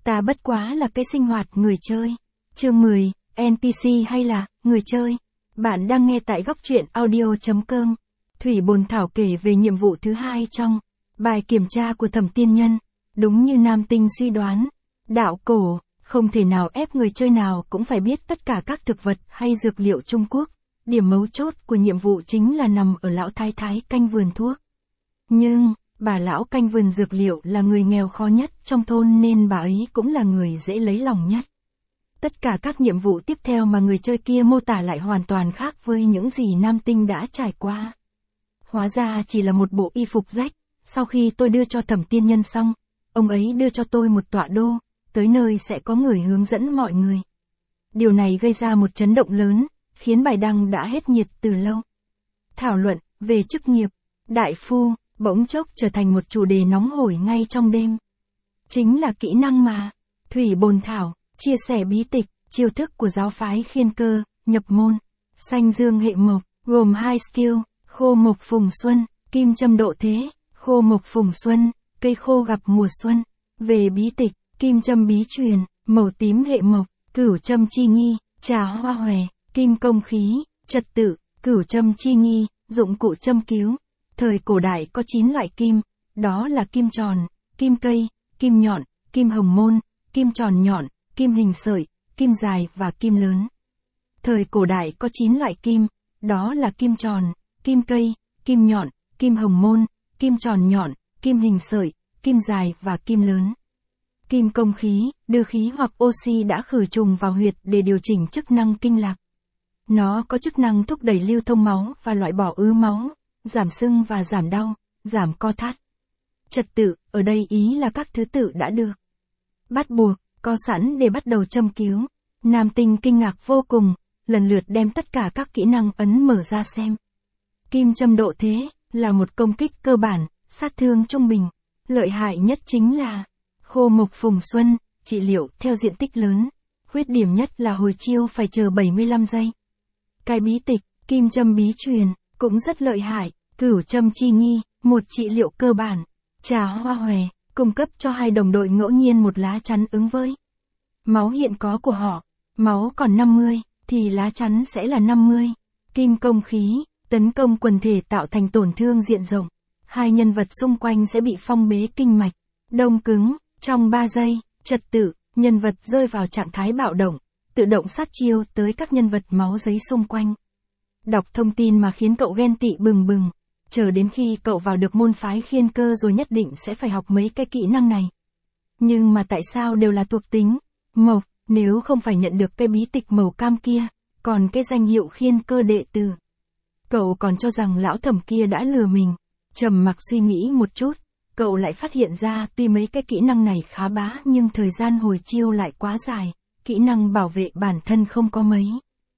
Ta bất quá là cái sinh hoạt người chơi. Chương 10, NPC hay là người chơi? Bạn đang nghe tại góc truyện audio.com. Thủy Bồn Thảo kể về nhiệm vụ thứ 2 trong bài kiểm tra của Thẩm Tiên Nhân. Đúng như Nam Tinh suy đoán, đạo cổ không thể nào ép người chơi nào cũng phải biết tất cả các thực vật hay dược liệu Trung Quốc. Điểm mấu chốt của nhiệm vụ chính là nằm ở lão thái thái canh vườn thuốc. Nhưng, bà lão canh vườn dược liệu là người nghèo khó nhất trong thôn nên bà ấy cũng là người dễ lấy lòng nhất. Tất cả các nhiệm vụ tiếp theo mà người chơi kia mô tả lại hoàn toàn khác với những gì Nam Tinh đã trải qua. Hóa ra chỉ là một bộ y phục rách. Sau khi tôi đưa cho Thẩm Tiên Nhân xong, ông ấy đưa cho tôi một tọa đô, tới nơi sẽ có người hướng dẫn mọi người. Điều này gây ra một chấn động lớn, khiến bài đăng đã hết nhiệt từ lâu. Thảo luận về chức nghiệp đại phu bỗng chốc trở thành một chủ đề nóng hổi ngay trong đêm. Chính là kỹ năng mà Thủy Bồn Thảo chia sẻ bí tịch, chiêu thức của giáo phái Khiên Cơ, nhập môn, xanh dương hệ mộc, gồm 2 skill, khô mộc phùng xuân, kim châm độ thế, khô mộc phùng xuân, cây khô gặp mùa xuân. Về bí tịch, kim châm bí truyền, màu tím hệ mộc, cửu châm chi nghi, trà hoa hòe, kim công khí, trật tự, cửu châm chi nghi, dụng cụ châm cứu. Thời cổ đại có 9 loại kim, đó là kim tròn, kim cây, kim nhọn, kim hồng môn, kim tròn nhọn, kim hình sợi, kim dài và kim lớn. Thời cổ đại có 9 loại kim, đó là kim tròn, kim cây, kim nhọn, kim hồng môn, kim tròn nhọn, kim hình sợi, kim dài và kim lớn. Kim công khí, đưa khí hoặc oxy đã khử trùng vào huyệt để điều chỉnh chức năng kinh lạc. Nó có chức năng thúc đẩy lưu thông máu và loại bỏ ứ máu, giảm sưng và giảm đau, giảm co thắt. Trật tự, ở đây ý là các thứ tự đã được bắt buộc, có sẵn để bắt đầu châm cứu. Nam Tinh kinh ngạc vô cùng, lần lượt đem tất cả các kỹ năng ấn mở ra xem. Kim châm độ thế, là một công kích cơ bản, sát thương trung bình. Lợi hại nhất chính là khô mộc phùng xuân, trị liệu theo diện tích lớn. Khuyết điểm nhất là hồi chiêu phải chờ 75 giây. Cái bí tịch, kim châm bí truyền, cũng rất lợi hại. Cửu châm chi nghi, một trị liệu cơ bản. Trà hoa hòe, cung cấp cho 2 đồng đội ngẫu nhiên một lá chắn ứng với máu hiện có của họ. Máu còn 50, thì lá chắn sẽ là 50. Kim công khí, tấn công quần thể tạo thành tổn thương diện rộng. 2 nhân vật xung quanh sẽ bị phong bế kinh mạch, đông cứng, trong 3 giây. Trật tự, nhân vật rơi vào trạng thái bạo động, tự động sát chiêu tới các nhân vật máu giấy xung quanh. Đọc thông tin mà khiến cậu ghen tị bừng bừng. Chờ đến khi cậu vào được môn phái Khiên Cơ rồi nhất định sẽ phải học mấy cái kỹ năng này. Nhưng mà tại sao đều là thuộc tính mộc, nếu không phải nhận được cái bí tịch màu cam kia, còn cái danh hiệu Khiên Cơ đệ tử. Cậu còn cho rằng lão Thẩm kia đã lừa mình. Trầm mặc suy nghĩ một chút, cậu lại phát hiện ra tuy mấy cái kỹ năng này khá bá nhưng thời gian hồi chiêu lại quá dài, kỹ năng bảo vệ bản thân không có mấy.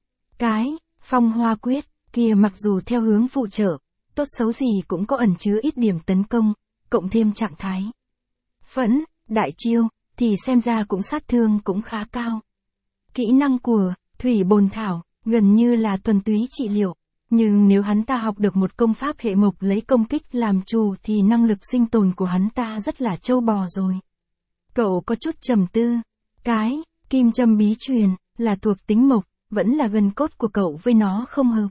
Cái phong hoa quyết kia mặc dù theo hướng phụ trợ, tốt xấu gì cũng có ẩn chứa ít điểm tấn công, cộng thêm trạng thái phẫn, đại chiêu, thì xem ra cũng sát thương cũng khá cao. Kỹ năng của Thủy Bồn Thảo, gần như là thuần túy trị liệu, nhưng nếu hắn ta học được một công pháp hệ mộc lấy công kích làm chủ thì năng lực sinh tồn của hắn ta rất là trâu bò rồi. Cậu có chút trầm tư, cái kim châm bí truyền, là thuộc tính mộc, vẫn là gần cốt của cậu với nó không hợp.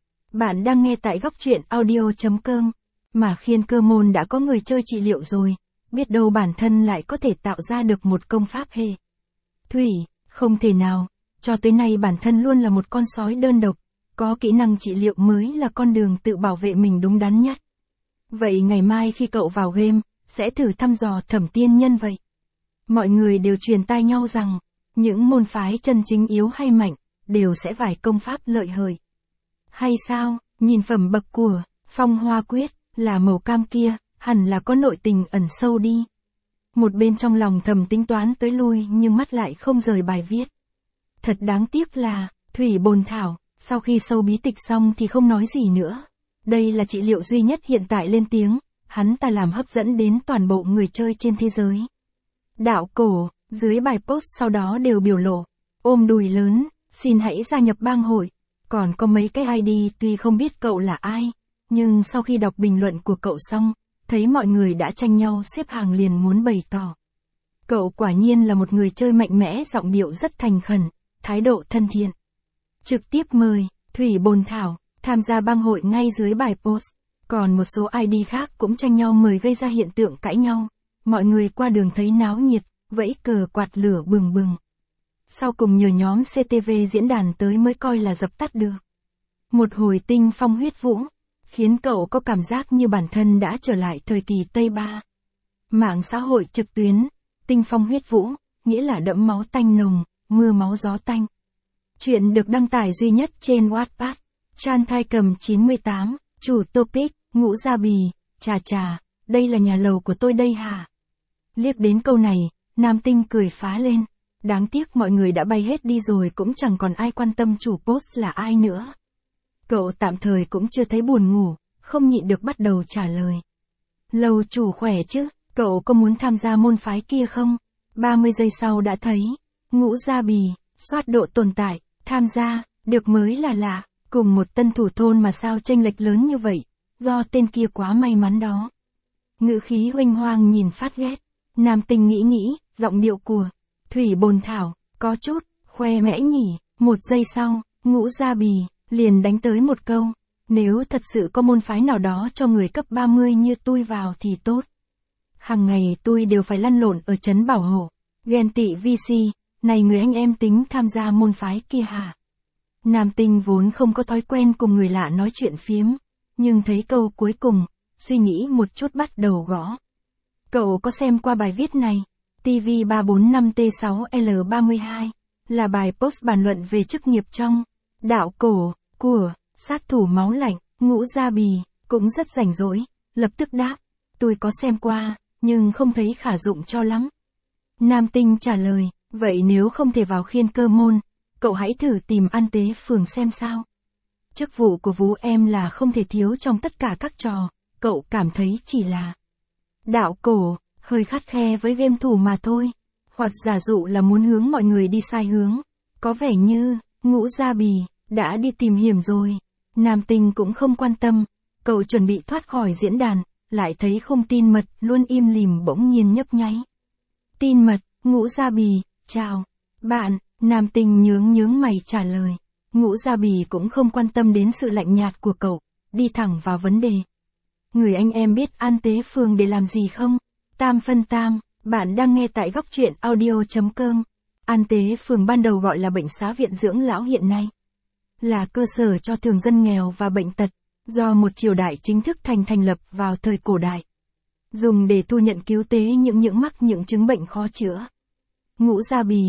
Bạn đang nghe tại góc truyện audio.com, mà Khiên Cơ môn đã có người chơi trị liệu rồi, biết đâu bản thân lại có thể tạo ra được một công pháp hệ thủy, không thể nào, cho tới nay bản thân luôn là một con sói đơn độc, có kỹ năng trị liệu mới là con đường tự bảo vệ mình đúng đắn nhất. Vậy ngày mai khi cậu vào game, sẽ thử thăm dò Thẩm Tiên Nhân vậy. Mọi người đều truyền tai nhau rằng, những môn phái chân chính yếu hay mạnh, đều sẽ vài công pháp lợi hời. Hay sao, nhìn phẩm bậc của phong hoa quyết, là màu cam kia, hẳn là có nội tình ẩn sâu đi. Một bên trong lòng thầm tính toán tới lui nhưng mắt lại không rời bài viết. Thật đáng tiếc là, Thủy Bồn Thảo, sau khi sâu bí tịch xong thì không nói gì nữa. Đây là trị liệu duy nhất hiện tại lên tiếng, hắn ta làm hấp dẫn đến toàn bộ người chơi trên thế giới. Đạo cổ, dưới bài post sau đó đều biểu lộ, ôm đùi lớn, xin hãy gia nhập bang hội. Còn có mấy cái ID tuy không biết cậu là ai, nhưng sau khi đọc bình luận của cậu xong, thấy mọi người đã tranh nhau xếp hàng liền muốn bày tỏ Cậu quả nhiên là một người chơi mạnh mẽ, giọng điệu rất thành khẩn, thái độ thân thiện. Trực tiếp mời, Thủy Bồn Thảo, tham gia bang hội ngay dưới bài post. Còn một số ID khác cũng tranh nhau mời gây ra hiện tượng cãi nhau. Mọi người qua đường thấy náo nhiệt, vẫy cờ quạt lửa bừng bừng. Sau cùng nhờ nhóm CTV diễn đàn tới mới coi là dập tắt được. Một hồi tinh phong huyết vũ, khiến cậu có cảm giác như bản thân đã trở lại thời kỳ Tây Ba. Mạng xã hội trực tuyến, tinh phong huyết vũ, nghĩa là đẫm máu tanh nồng, mưa máu gió tanh. Chuyện được đăng tải duy nhất trên Wattpad. Chan Thai Cầm 98, chủ topic, Ngũ Gia Bì, chà, đây là nhà lầu của tôi đây hả? Liếc đến câu này, nam tinh cười phá lên. Đáng tiếc mọi người đã bay hết đi rồi, cũng chẳng còn ai quan tâm chủ post là ai nữa. Cậu tạm thời cũng chưa thấy buồn ngủ, không nhịn được bắt đầu trả lời. Lầu chủ khỏe chứ, cậu có muốn tham gia môn phái kia không? 30 giây sau đã thấy, Ngũ Gia Bì, soát độ tồn tại, tham gia, được mới là lạ, cùng một tân thủ thôn mà sao chênh lệch lớn như vậy, do tên kia quá may mắn đó. Ngữ khí huênh hoang nhìn phát ghét, nam tinh nghĩ, giọng điệu của Thủy Bồn Thảo, có chút, khoe mẽ nhỉ. 1 giây sau, Ngũ Gia Bì, liền đánh tới một câu, nếu thật sự có môn phái nào đó cho người cấp 30 như tôi vào thì tốt. Hàng ngày tôi đều phải lăn lộn ở trấn Bảo Hộ, ghen tị VC, này người anh em tính tham gia môn phái kia hả? Nam tinh vốn không có thói quen cùng người lạ nói chuyện phiếm, nhưng thấy câu cuối cùng, suy nghĩ một chút bắt đầu gõ. Cậu có xem qua bài viết này? TV345T6L32, là bài post bàn luận về chức nghiệp trong đạo cổ của sát thủ máu lạnh. Ngũ Gia Bì cũng rất rảnh rỗi, lập tức đáp, tôi có xem qua, nhưng không thấy khả dụng cho lắm. Nam tinh trả lời, vậy nếu không thể vào khiên cơ môn, cậu hãy thử tìm An Tế Phường xem sao. Chức vụ của Vú em là không thể thiếu trong tất cả các trò, cậu cảm thấy chỉ là đạo cổ, hơi khắt khe với game thủ mà thôi, hoặc giả dụ là muốn hướng mọi người đi sai hướng. Có vẻ như, Ngũ Gia Bì đã đi tìm hiểm rồi. Nam tinh cũng không quan tâm, cậu chuẩn bị thoát khỏi diễn đàn, lại thấy khung tin mật luôn im lìm bỗng nhiên nhấp nháy. Tin mật, Ngũ Gia Bì, chào, bạn. Nam tinh nhướng mày trả lời. Ngũ Gia Bì cũng không quan tâm đến sự lạnh nhạt của cậu, đi thẳng vào vấn đề. Người anh em biết An Tế Phường để làm gì không? Tam phân tam, bạn đang nghe tại góc truyện audio.com. An Tế Phường ban đầu gọi là bệnh xá viện dưỡng lão, hiện nay là cơ sở cho thường dân nghèo và bệnh tật, do một triều đại chính thức thành lập vào thời cổ đại, dùng để thu nhận cứu tế những mắc những chứng bệnh khó chữa. Ngũ Gia Bì,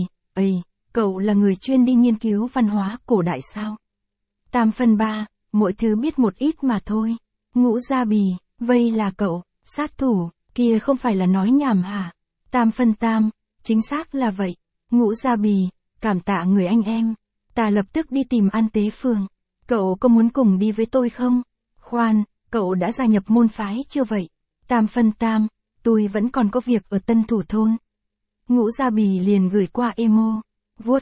cậu là người chuyên đi nghiên cứu văn hóa cổ đại sao? Tam phân ba, mỗi thứ biết một ít mà thôi. Ngũ Gia Bì, vây là cậu, sát thủ, kia không phải là nói nhảm hả? Tam phân tam, chính xác là vậy. Ngũ Gia Bì, cảm tạ người anh em. Ta lập tức đi tìm An Tế Phường. Cậu có muốn cùng đi với tôi không? Khoan, cậu đã gia nhập môn phái chưa vậy? Tam phân tam, tôi vẫn còn có việc ở Tân Thủ Thôn. Ngũ Gia Bì liền gửi qua emo. Vuốt,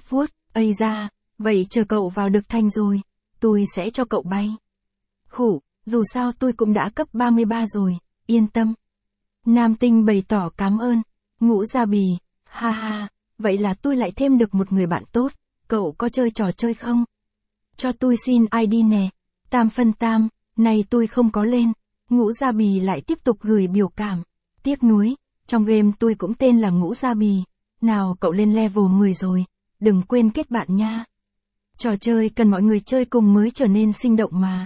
ra, vậy chờ cậu vào được thành rồi, tôi sẽ cho cậu bay. Khủ, dù sao tôi cũng đã cấp 33 rồi, yên tâm. Nam tinh bày tỏ cảm ơn. Ngũ Gia Bì, ha, vậy là tôi lại thêm được một người bạn tốt, cậu có chơi trò chơi không? Cho tôi xin ID nè. Tam phân tam, này tôi không có lên. Ngũ Gia Bì lại tiếp tục gửi biểu cảm. Tiếc nuối, trong game tôi cũng tên là Ngũ Gia Bì. Nào cậu lên level 10 rồi, đừng quên kết bạn nha. Trò chơi cần mọi người chơi cùng mới trở nên sinh động mà.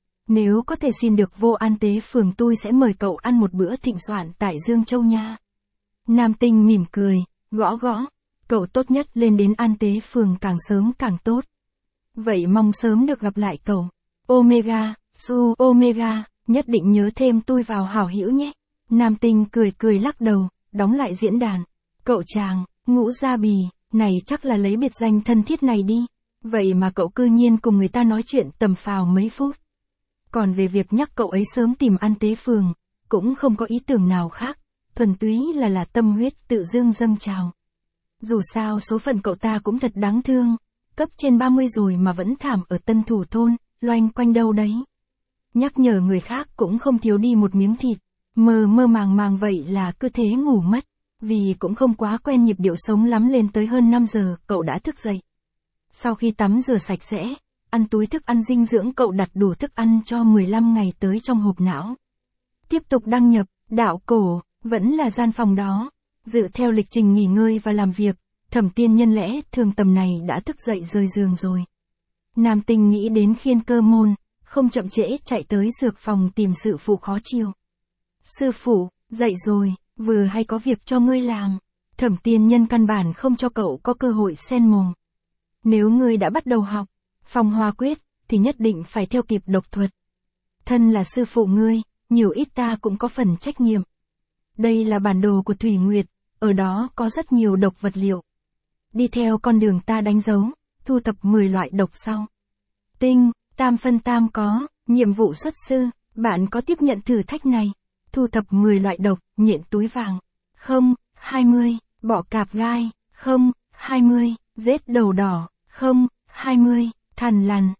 Nếu có thể xin được vô An Tế Phường, tôi sẽ mời cậu ăn một bữa thịnh soạn tại Dương Châu nha. Nam tinh mỉm cười, gõ, cậu tốt nhất lên đến An Tế Phường càng sớm càng tốt. Vậy mong sớm được gặp lại cậu. Omega, Su Omega, nhất định nhớ thêm tôi vào hảo hữu nhé. Nam tinh cười lắc đầu, đóng lại diễn đàn. Cậu chàng, Ngũ Gia Bì, này chắc là lấy biệt danh thân thiết này đi. Vậy mà cậu cư nhiên cùng người ta nói chuyện tầm phào mấy phút. Còn về việc nhắc cậu ấy sớm tìm An Tế Phường, cũng không có ý tưởng nào khác, thuần túy là tâm huyết tự dưng dâng trào. Dù sao số phận cậu ta cũng thật đáng thương, cấp trên 30 rồi mà vẫn thảm ở Tân Thủ Thôn, loanh quanh đâu đấy. Nhắc nhở người khác cũng không thiếu đi một miếng thịt, mơ màng vậy là cứ thế ngủ mất. Vì cũng không quá quen nhịp điệu sống lắm lên tới hơn 5 giờ, cậu đã thức dậy. Sau khi tắm rửa sạch sẽ, ăn túi thức ăn dinh dưỡng, cậu đặt đủ thức ăn cho 15 ngày tới trong hộp não. Tiếp tục đăng nhập, đạo cổ, vẫn là gian phòng đó. Dựa theo lịch trình nghỉ ngơi và làm việc, Thẩm Tiên Nhân lẽ thường tầm này đã thức dậy rời giường rồi. Nam Tinh nghĩ đến khiên cơ môn, không chậm trễ chạy tới dược phòng tìm sư phụ khó chiều. Sư phụ, dậy rồi, vừa hay có việc cho ngươi làm. Thẩm Tiên Nhân căn bản không cho cậu có cơ hội xen mồm. Nếu ngươi đã bắt đầu học Phong Hoa Quyết, thì nhất định phải theo kịp độc thuật. Thân là sư phụ ngươi, nhiều ít ta cũng có phần trách nhiệm. Đây là bản đồ của Thủy Nguyệt, ở đó có rất nhiều độc vật liệu. Đi theo con đường ta đánh dấu, thu thập 10 loại độc sau. Tinh, tam phân tam có, nhiệm vụ xuất sư, bạn có tiếp nhận thử thách này. Thu thập 10 loại độc, nhện túi vàng. 20, bọ cạp gai. 20, rết đầu đỏ. 20, thằn lằn.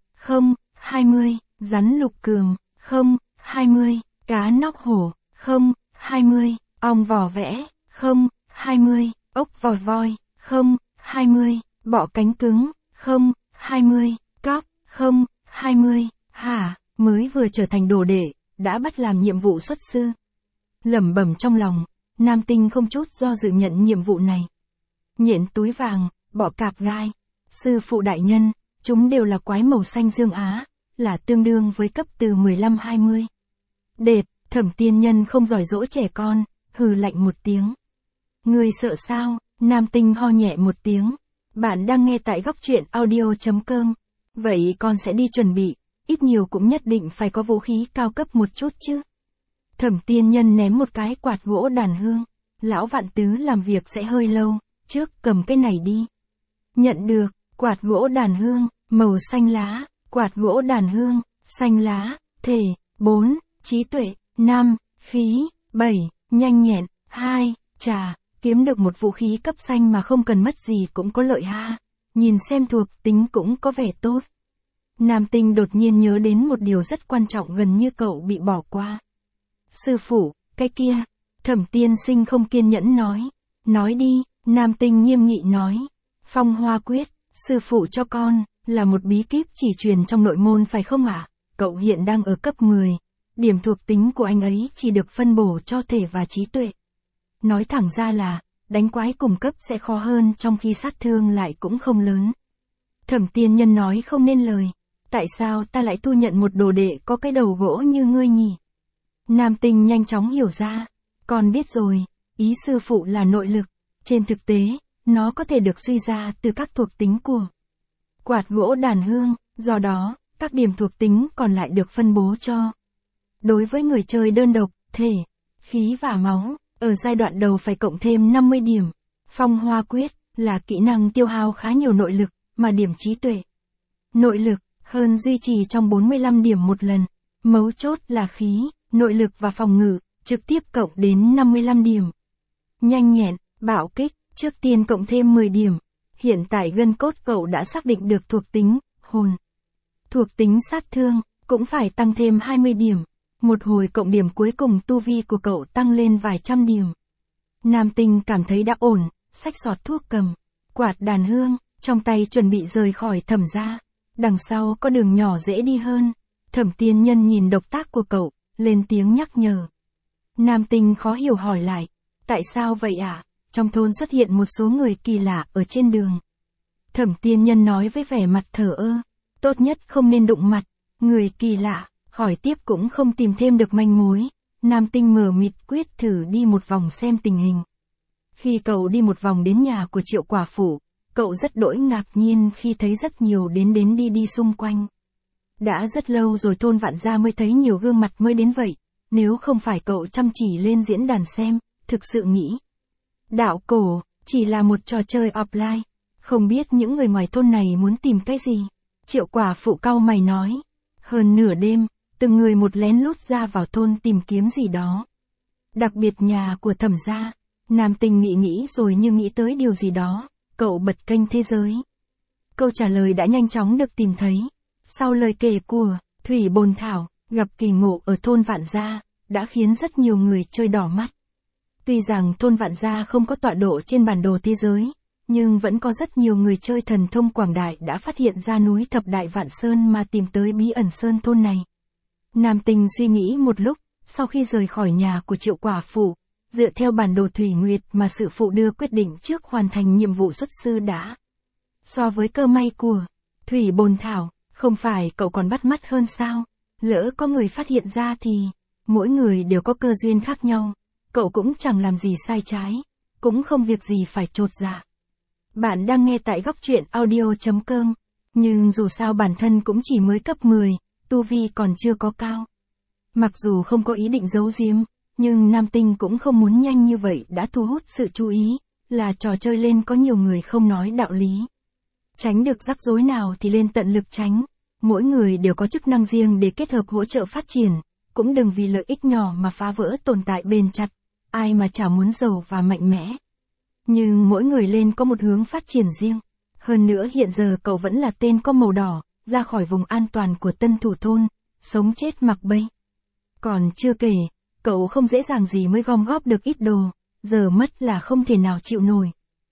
20, rắn lục cường. 20, cá nóc hổ. 20, ong vỏ vẽ. 20, ốc vòi voi. 20, bọ cánh cứng. 20, cóc. 20, hả, mới vừa trở thành đồ đệ, đã bắt làm nhiệm vụ xuất sư. Lẩm bẩm trong lòng, Nam Tinh không chút do dự nhận nhiệm vụ này. Nhện túi vàng, bọ cạp gai. Sư phụ đại nhân, chúng đều là quái màu xanh dương Á, là tương đương với cấp từ 15-20. Đệt, Thẩm Tiên Nhân không giỏi dỗ trẻ con, hừ lạnh một tiếng. Người sợ sao? Nam Tinh ho nhẹ một tiếng. Bạn đang nghe tại góc truyện audio.com. Vậy con sẽ đi chuẩn bị, ít nhiều cũng nhất định phải có vũ khí cao cấp một chút chứ. Thẩm Tiên Nhân ném một cái quạt gỗ đàn hương. Lão Vạn Tứ làm việc sẽ hơi lâu, trước cầm cái này đi. Nhận được, quạt gỗ đàn hương, màu xanh lá, quạt gỗ đàn hương, xanh lá, thể, 4, trí tuệ, 5, khí, 7, nhanh nhẹn, 2, trà, kiếm được một vũ khí cấp xanh mà không cần mất gì cũng có lợi ha. Nhìn xem thuộc tính cũng có vẻ tốt. Nam Tinh đột nhiên nhớ đến một điều rất quan trọng gần như cậu bị bỏ qua. Sư phụ, cái kia. Thẩm Tiên Sinh không kiên nhẫn nói. Nói đi, Nam Tinh nghiêm nghị nói. Phong Hoa Quyết, sư phụ cho con, là một bí kíp chỉ truyền trong nội môn phải không ạ? Cậu hiện đang ở cấp 10. Điểm thuộc tính của anh ấy chỉ được phân bổ cho thể và trí tuệ. Nói thẳng ra là, đánh quái cùng cấp sẽ khó hơn trong khi sát thương lại cũng không lớn. Thẩm Tiên Nhân nói không nên lời. Tại sao ta lại thu nhận một đồ đệ có cái đầu gỗ như ngươi nhỉ? Nam Tinh nhanh chóng hiểu ra. Con biết rồi, ý sư phụ là nội lực. Trên thực tế, nó có thể được suy ra từ các thuộc tính của quạt gỗ đàn hương, do đó, các điểm thuộc tính còn lại được phân bố cho. Đối với người chơi đơn độc, thể, khí và máu, ở giai đoạn đầu phải cộng thêm 50 điểm. Phong Hoa Quyết là kỹ năng tiêu hao khá nhiều nội lực, mà điểm trí tuệ, nội lực, hơn duy trì trong 45 điểm một lần. Mấu chốt là khí, nội lực và phòng ngự, trực tiếp cộng đến 55 điểm. Nhanh nhẹn, bạo kích, trước tiên cộng thêm 10 điểm. Hiện tại gân cốt cậu đã xác định được thuộc tính, hồn. Thuộc tính sát thương, cũng phải tăng thêm 20 điểm. Một hồi cộng điểm cuối cùng tu vi của cậu tăng lên vài trăm điểm. Nam Tinh cảm thấy đã ổn, xách giọt thuốc cầm, quạt đàn hương, trong tay chuẩn bị rời khỏi Thẩm gia. Đằng sau có đường nhỏ dễ đi hơn. Thẩm Tiên Nhân nhìn động tác của cậu, lên tiếng nhắc nhở. Nam Tinh khó hiểu hỏi lại. Tại sao vậy ạ? Trong thôn xuất hiện một số người kỳ lạ ở trên đường. Thẩm Tiên Nhân nói với vẻ mặt thờ ơ. Tốt nhất không nên đụng mặt. Người kỳ lạ, hỏi tiếp cũng không tìm thêm được manh mối. Nam Tinh mờ mịt quyết thử đi một vòng xem tình hình. Khi cậu đi một vòng đến nhà của Triệu quả phụ, cậu rất đỗi ngạc nhiên khi thấy rất nhiều đến đi xung quanh. Đã rất lâu rồi thôn Vạn Gia mới thấy nhiều gương mặt mới đến vậy. Nếu không phải cậu chăm chỉ lên diễn đàn xem, thực sự nghĩ đạo cổ chỉ là một trò chơi offline. Không biết những người ngoài thôn này muốn tìm cái gì. Triệu quả phụ cau mày nói. Hơn nửa đêm, từng người một lén lút ra vào thôn tìm kiếm gì đó. Đặc biệt nhà của Thẩm gia. Nam Tinh nghĩ rồi nhưng nghĩ tới điều gì đó. Cậu bật kênh thế giới. Câu trả lời đã nhanh chóng được tìm thấy. Sau lời kể của Thủy Bồn Thảo, gặp kỳ ngộ ở thôn Vạn Gia, đã khiến rất nhiều người chơi đỏ mắt. Tuy rằng thôn Vạn Gia không có tọa độ trên bản đồ thế giới, nhưng vẫn có rất nhiều người chơi thần thông quảng đại đã phát hiện ra núi Thập Đại Vạn Sơn mà tìm tới bí ẩn sơn thôn này. Nam Tinh suy nghĩ một lúc, sau khi rời khỏi nhà của Triệu Quả Phụ, dựa theo bản đồ Thủy Nguyệt mà sự phụ đưa quyết định trước hoàn thành nhiệm vụ xuất sư đã. So với cơ may của Thủy Bồn Thảo, không phải cậu còn bắt mắt hơn sao? Lỡ có người phát hiện ra thì, mỗi người đều có cơ duyên khác nhau, cậu cũng chẳng làm gì sai trái, cũng không việc gì phải chột dạ. Bạn đang nghe tại góc truyện audio.com, nhưng dù sao bản thân cũng chỉ mới cấp 10, tu vi còn chưa có cao. Mặc dù không có ý định giấu giếm, nhưng Nam Tinh cũng không muốn nhanh như vậy đã thu hút sự chú ý, là trò chơi lên có nhiều người không nói đạo lý. Tránh được rắc rối nào thì lên tận lực tránh, mỗi người đều có chức năng riêng để kết hợp hỗ trợ phát triển, cũng đừng vì lợi ích nhỏ mà phá vỡ tồn tại bền chặt, ai mà chả muốn giàu và mạnh mẽ. Nhưng mỗi người lên có một hướng phát triển riêng. Hơn nữa hiện giờ cậu vẫn là tên có màu đỏ, ra khỏi vùng an toàn của tân thủ thôn, sống chết mặc bay. Còn chưa kể, cậu không dễ dàng gì mới gom góp được ít đồ, giờ mất là không thể nào chịu nổi.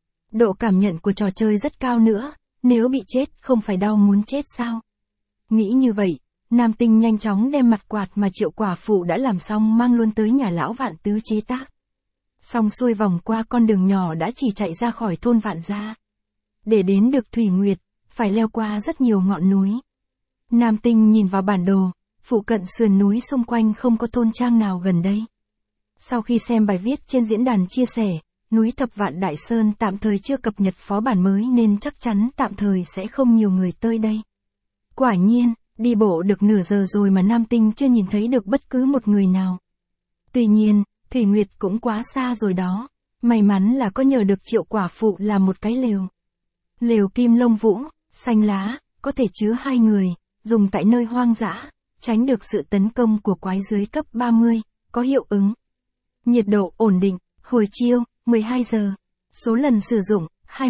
Độ cảm nhận của trò chơi rất cao nữa, nếu bị chết không phải đau muốn chết sao? Nghĩ như vậy, Nam Tinh nhanh chóng đem mặt quạt mà Triệu Quả Phụ đã làm xong mang luôn tới nhà lão Vạn Tứ chế tác. Xong xuôi vòng qua con đường nhỏ đã chỉ chạy ra khỏi thôn Vạn Gia. Để đến được Thủy Nguyệt, phải leo qua rất nhiều ngọn núi. Nam Tinh nhìn vào bản đồ, phụ cận sườn núi xung quanh không có thôn trang nào gần đây. Sau khi xem bài viết trên diễn đàn chia sẻ, núi Thập Vạn Đại Sơn tạm thời chưa cập nhật phó bản mới nên chắc chắn tạm thời sẽ không nhiều người tới đây. Quả nhiên, đi bộ được nửa giờ rồi mà Nam Tinh chưa nhìn thấy được bất cứ một người nào. Tuy nhiên, Thủy Nguyệt cũng quá xa rồi đó, may mắn là có nhờ được Triệu Quả Phụ làm một cái lều. Lều kim lông vũ, xanh lá, có thể chứa 2 người, dùng tại nơi hoang dã, tránh được sự tấn công của quái dưới cấp 30, có hiệu ứng. Nhiệt độ ổn định, hồi chiều, 12 giờ, số lần sử dụng,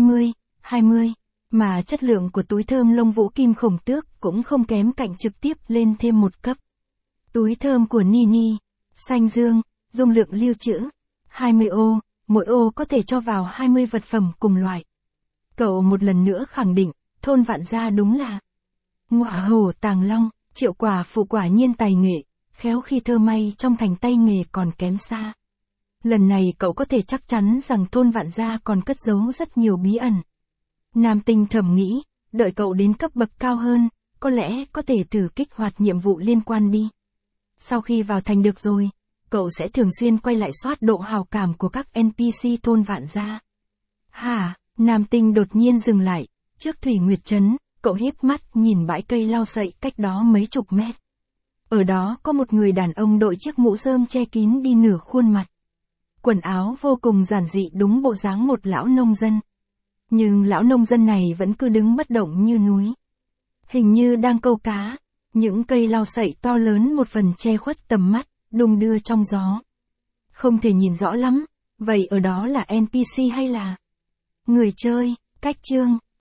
20, mà chất lượng của túi thơm lông vũ kim khổng tước cũng không kém cạnh trực tiếp lên thêm một cấp. Túi thơm của Nini, xanh dương, dung lượng lưu trữ, 20 ô, mỗi ô có thể cho vào 20 vật phẩm cùng loại. Cậu một lần nữa khẳng định, thôn Vạn Gia đúng là ngọa hổ tàng long, Triệu Quả Phụ quả nhiên tài nghệ, khéo khi thơ may trong thành tay nghề còn kém xa. Lần này cậu có thể chắc chắn rằng thôn Vạn Gia còn cất giấu rất nhiều bí ẩn. Nam Tinh thầm nghĩ, đợi cậu đến cấp bậc cao hơn, có lẽ có thể thử kích hoạt nhiệm vụ liên quan đi. Sau khi vào thành được rồi, cậu sẽ thường xuyên quay lại soát độ hào cảm của các NPC thôn Vạn Gia. Hả? Nam Tinh đột nhiên dừng lại, trước Thủy Nguyệt Trấn, cậu híp mắt nhìn bãi cây lau sậy cách đó mấy chục mét. Ở đó có một người đàn ông đội chiếc mũ rơm che kín đi nửa khuôn mặt. Quần áo vô cùng giản dị đúng bộ dáng một lão nông dân. Nhưng lão nông dân này vẫn cứ đứng bất động như núi. Hình như đang câu cá, những cây lau sậy to lớn một phần che khuất tầm mắt, đung đưa trong gió. Không thể nhìn rõ lắm, vậy ở đó là NPC hay là người chơi? Cách chương